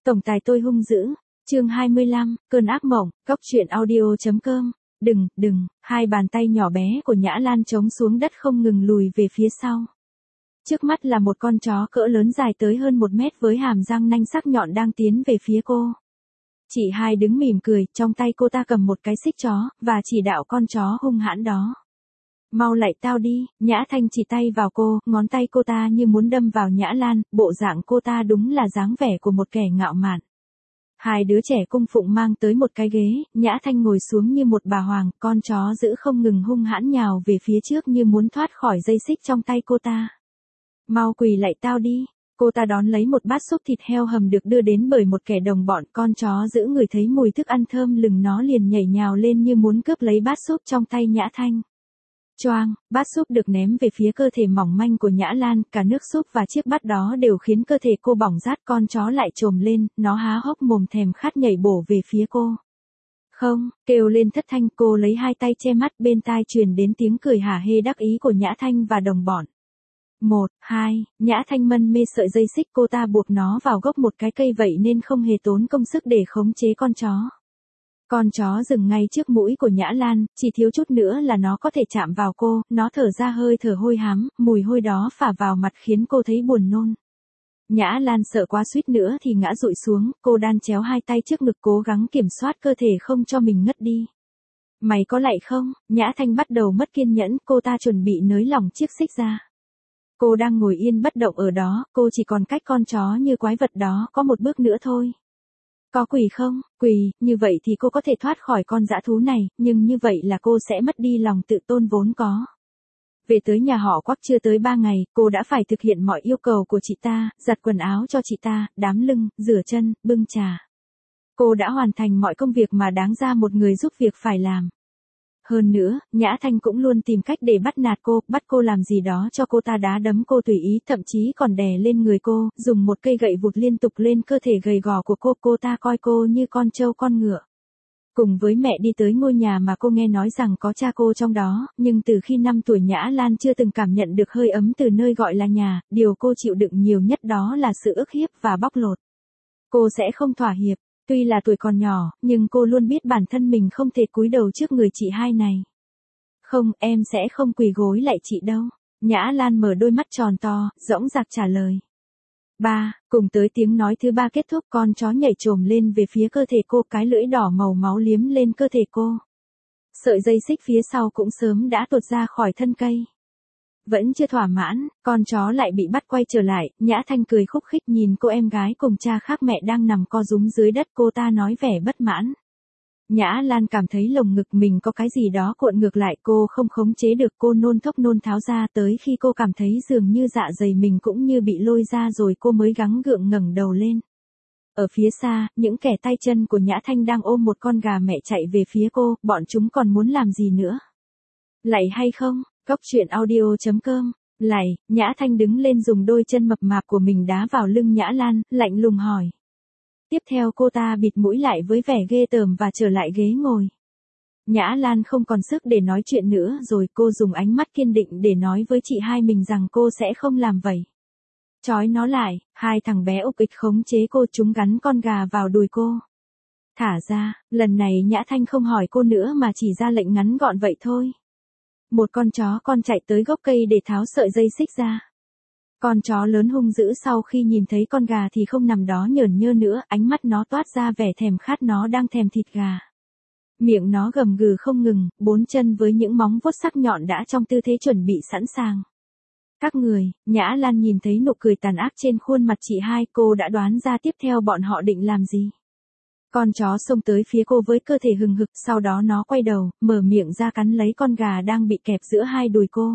Tổng tài tôi hung dữ. Chương 25, cơn ác mộng, Cóc truyện audio.com. Đừng, hai bàn tay nhỏ bé của Nhã Lan trống xuống đất không ngừng lùi về phía sau. Trước mắt là một con chó cỡ lớn dài tới hơn 1 mét với hàm răng nanh sắc nhọn đang tiến về phía cô. Chị hai đứng mỉm cười, trong tay cô ta cầm một cái xích chó, và chỉ đạo con chó hung hãn đó. Mau lạy tao đi, Nhã Thanh chỉ tay vào cô, ngón tay cô ta như muốn đâm vào Nhã Lan, bộ dạng cô ta đúng là dáng vẻ của một kẻ ngạo mạn. Hai đứa trẻ cung phụng mang tới một cái ghế, Nhã Thanh ngồi xuống như một bà hoàng, con chó giữ không ngừng hung hãn nhào về phía trước như muốn thoát khỏi dây xích trong tay cô ta. Mau quỳ lạy tao đi. Cô ta đón lấy một bát súp thịt heo hầm được đưa đến bởi một kẻ đồng bọn, con chó giữ người thấy mùi thức ăn thơm lừng nó liền nhảy nhào lên như muốn cướp lấy bát súp trong tay Nhã Thanh. Choang, bát súp được ném về phía cơ thể mỏng manh của Nhã Lan, cả nước súp và chiếc bát đó đều khiến cơ thể cô bỏng rát, con chó lại trồm lên, nó há hốc mồm thèm khát nhảy bổ về phía cô. Không, kêu lên thất thanh, cô lấy hai tay che mắt, bên tai truyền đến tiếng cười hả hê đắc ý của Nhã Thanh và đồng bọn. 1, 2, Nhã Thanh mân mê sợi dây xích, cô ta buộc nó vào gốc một cái cây vậy nên không hề tốn công sức để khống chế con chó. Con chó dừng ngay trước mũi của Nhã Lan, chỉ thiếu chút nữa là nó có thể chạm vào cô, nó thở ra hơi thở hôi hám, mùi hôi đó phả vào mặt khiến cô thấy buồn nôn. Nhã Lan sợ quá suýt nữa thì ngã dụi xuống, cô đan chéo hai tay trước ngực cố gắng kiểm soát cơ thể không cho mình ngất đi. Mày có lạy không? Nhã Thanh bắt đầu mất kiên nhẫn, cô ta chuẩn bị nới lỏng chiếc xích ra. Cô đang ngồi yên bất động ở đó, cô chỉ còn cách con chó như quái vật đó có một bước nữa thôi. Có quỳ không? Quỳ, như vậy thì cô có thể thoát khỏi con dã thú này, nhưng như vậy là cô sẽ mất đi lòng tự tôn vốn có. Về tới nhà họ Quắc chưa tới 3 ngày, cô đã phải thực hiện mọi yêu cầu của chị ta, giặt quần áo cho chị ta, đám lưng, rửa chân, bưng trà. Cô đã hoàn thành mọi công việc mà đáng ra một người giúp việc phải làm. Hơn nữa, Nhã Thanh cũng luôn tìm cách để bắt nạt cô, bắt cô làm gì đó cho cô ta, đá đấm cô tùy ý, thậm chí còn đè lên người cô, dùng một cây gậy vụt liên tục lên cơ thể gầy gò của cô ta coi cô như con trâu con ngựa. Cùng với mẹ đi tới ngôi nhà mà cô nghe nói rằng có cha cô trong đó, nhưng từ khi 5 tuổi Nhã Lan chưa từng cảm nhận được hơi ấm từ nơi gọi là nhà, điều cô chịu đựng nhiều nhất đó là sự ức hiếp và bóc lột. Cô sẽ không thỏa hiệp. Tuy là tuổi còn nhỏ, nhưng cô luôn biết bản thân mình không thể cúi đầu trước người chị hai này. Không, em sẽ không quỳ gối lại chị đâu. Nhã Lan mở đôi mắt tròn to, dõng dạc trả lời. 3, cùng tới tiếng nói thứ 3 kết thúc, con chó nhảy trồm lên về phía cơ thể cô, cái lưỡi đỏ màu máu liếm lên cơ thể cô. Sợi dây xích phía sau cũng sớm đã tuột ra khỏi thân cây. Vẫn chưa thỏa mãn, con chó lại bị bắt quay trở lại, Nhã Thanh cười khúc khích nhìn cô em gái cùng cha khác mẹ đang nằm co rúm dưới đất, cô ta nói vẻ bất mãn. Nhã Lan cảm thấy lồng ngực mình có cái gì đó cuộn ngược lại, cô không khống chế được, cô nôn thốc nôn tháo ra, tới khi cô cảm thấy dường như dạ dày mình cũng như bị lôi ra rồi cô mới gắng gượng ngẩng đầu lên. Ở phía xa, những kẻ tay chân của Nhã Thanh đang ôm một con gà mẹ chạy về phía cô, bọn chúng còn muốn làm gì nữa? Lạy hay không? Cóc truyện audio.com. Lạy, Nhã Thanh đứng lên dùng đôi chân mập mạp của mình đá vào lưng Nhã Lan, lạnh lùng hỏi. Tiếp theo cô ta bịt mũi lại với vẻ ghê tởm và trở lại ghế ngồi. Nhã Lan không còn sức để nói chuyện nữa rồi, cô dùng ánh mắt kiên định để nói với chị hai mình rằng cô sẽ không làm vậy. Trói nó lại, hai thằng bé ục ịch khống chế cô, chúng gắn con gà vào đùi cô. Thả ra, lần này Nhã Thanh không hỏi cô nữa mà chỉ ra lệnh ngắn gọn vậy thôi. Một con chó con chạy tới gốc cây để tháo sợi dây xích ra. Con chó lớn hung dữ sau khi nhìn thấy con gà thì không nằm đó nhởn nhơ nữa, ánh mắt nó toát ra vẻ thèm khát, nó đang thèm thịt gà. Miệng nó gầm gừ không ngừng, 4 chân với những móng vuốt sắc nhọn đã trong tư thế chuẩn bị sẵn sàng. Các người, Nhã Lan nhìn thấy nụ cười tàn ác trên khuôn mặt chị hai, cô đã đoán ra tiếp theo bọn họ định làm gì. Con chó xông tới phía cô với cơ thể hừng hực, sau đó nó quay đầu, mở miệng ra cắn lấy con gà đang bị kẹp giữa hai đùi cô.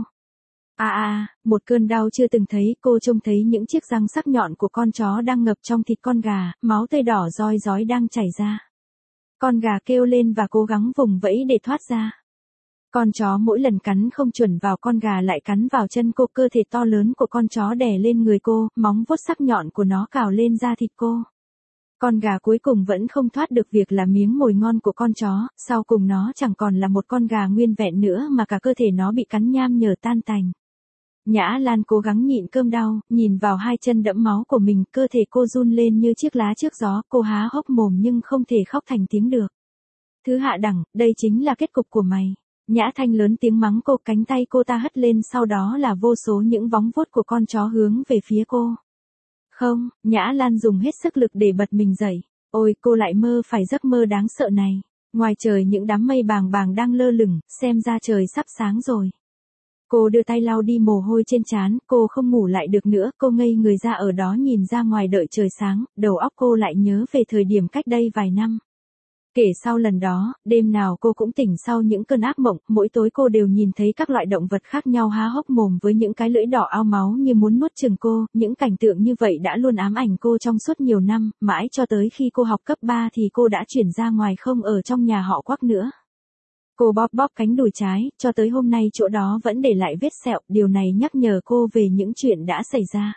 Một cơn đau chưa từng thấy, cô trông thấy những chiếc răng sắc nhọn của con chó đang ngập trong thịt con gà, máu tươi đỏ roi rói đang chảy ra. Con gà kêu lên và cố gắng vùng vẫy để thoát ra. Con chó mỗi lần cắn không chuẩn vào con gà lại cắn vào chân cô, cơ thể to lớn của con chó đè lên người cô, móng vuốt sắc nhọn của nó cào lên da thịt cô. Con gà cuối cùng vẫn không thoát được việc là miếng mồi ngon của con chó, sau cùng nó chẳng còn là một con gà nguyên vẹn nữa mà cả cơ thể nó bị cắn nham nhở tan tành. Nhã Lan cố gắng nhịn cơm đau, nhìn vào hai chân đẫm máu của mình, cơ thể cô run lên như chiếc lá trước gió, cô há hốc mồm nhưng không thể khóc thành tiếng được. Thứ hạ đẳng, đây chính là kết cục của mày. Nhã Thanh lớn tiếng mắng cô, cánh tay cô ta hất lên, sau đó là vô số những vóng vuốt của con chó hướng về phía cô. Không, Nhã Lan dùng hết sức lực để bật mình dậy. Ôi, cô lại mơ phải giấc mơ đáng sợ này. Ngoài trời những đám mây bàng bàng đang lơ lửng, xem ra trời sắp sáng rồi. Cô đưa tay lau đi mồ hôi trên trán, cô không ngủ lại được nữa, cô ngây người ra ở đó nhìn ra ngoài đợi trời sáng, đầu óc cô lại nhớ về thời điểm cách đây vài năm. Kể sau lần đó, đêm nào cô cũng tỉnh sau những cơn ác mộng, mỗi tối cô đều nhìn thấy các loại động vật khác nhau há hốc mồm với những cái lưỡi đỏ ao máu như muốn nuốt chửng cô, những cảnh tượng như vậy đã luôn ám ảnh cô trong suốt nhiều năm, mãi cho tới khi cô học cấp 3 thì cô đã chuyển ra ngoài không ở trong nhà họ Quắc nữa. Cô bóp bóp cánh đùi trái, cho tới hôm nay chỗ đó vẫn để lại vết sẹo, điều này nhắc nhở cô về những chuyện đã xảy ra.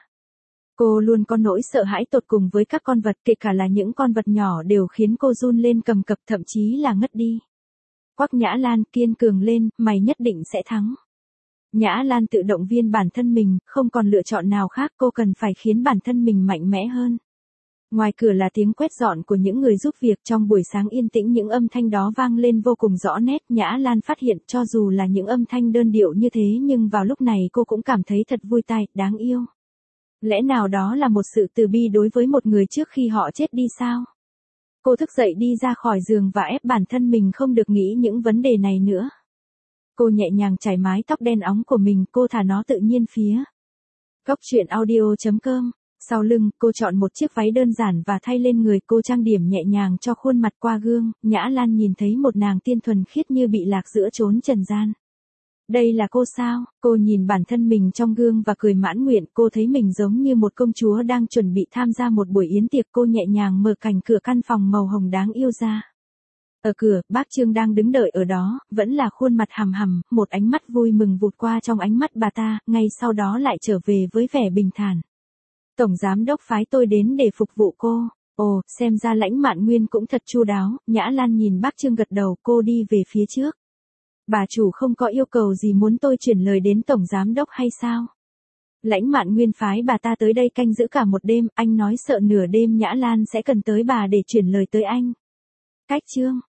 Cô luôn có nỗi sợ hãi tột cùng với các con vật, kể cả là những con vật nhỏ đều khiến cô run lên cầm cập, thậm chí là ngất đi. Quắc Nhã Lan, kiên cường lên, mày nhất định sẽ thắng. Nhã Lan tự động viên bản thân mình, không còn lựa chọn nào khác, cô cần phải khiến bản thân mình mạnh mẽ hơn. Ngoài cửa là tiếng quét dọn của những người giúp việc, trong buổi sáng yên tĩnh những âm thanh đó vang lên vô cùng rõ nét. Nhã Lan phát hiện cho dù là những âm thanh đơn điệu như thế nhưng vào lúc này cô cũng cảm thấy thật vui tai, đáng yêu. Lẽ nào đó là một sự từ bi đối với một người trước khi họ chết đi sao? Cô thức dậy đi ra khỏi giường và ép bản thân mình không được nghĩ những vấn đề này nữa. Cô nhẹ nhàng chải mái tóc đen óng của mình, cô thả nó tự nhiên phía góc truyện audio.com. Sau lưng, cô chọn một chiếc váy đơn giản và thay lên người, cô trang điểm nhẹ nhàng cho khuôn mặt qua gương. Nhã Lan nhìn thấy một nàng tiên thuần khiết như bị lạc giữa chốn trần gian. Đây là cô sao? Cô nhìn bản thân mình trong gương và cười mãn nguyện, cô thấy mình giống như một công chúa đang chuẩn bị tham gia một buổi yến tiệc. Cô nhẹ nhàng mở cành cửa căn phòng màu hồng đáng yêu ra. Ở cửa, bác Trương đang đứng đợi ở đó, vẫn là khuôn mặt hằm hằm, một ánh mắt vui mừng vụt qua trong ánh mắt bà ta, ngay sau đó lại trở về với vẻ bình thản. Tổng giám đốc phái tôi đến để phục vụ cô. Ồ, xem ra Lãnh Mạn Nguyên cũng thật chu đáo. Nhã Lan nhìn bác Trương gật đầu, cô đi về phía trước. Bà chủ không có yêu cầu gì muốn tôi chuyển lời đến tổng giám đốc hay sao? Lãnh Mạn Nguyên phái bà ta tới đây canh giữ cả một đêm, anh nói sợ nửa đêm Nhã Lan sẽ cần tới bà để chuyển lời tới anh. Cách Trương,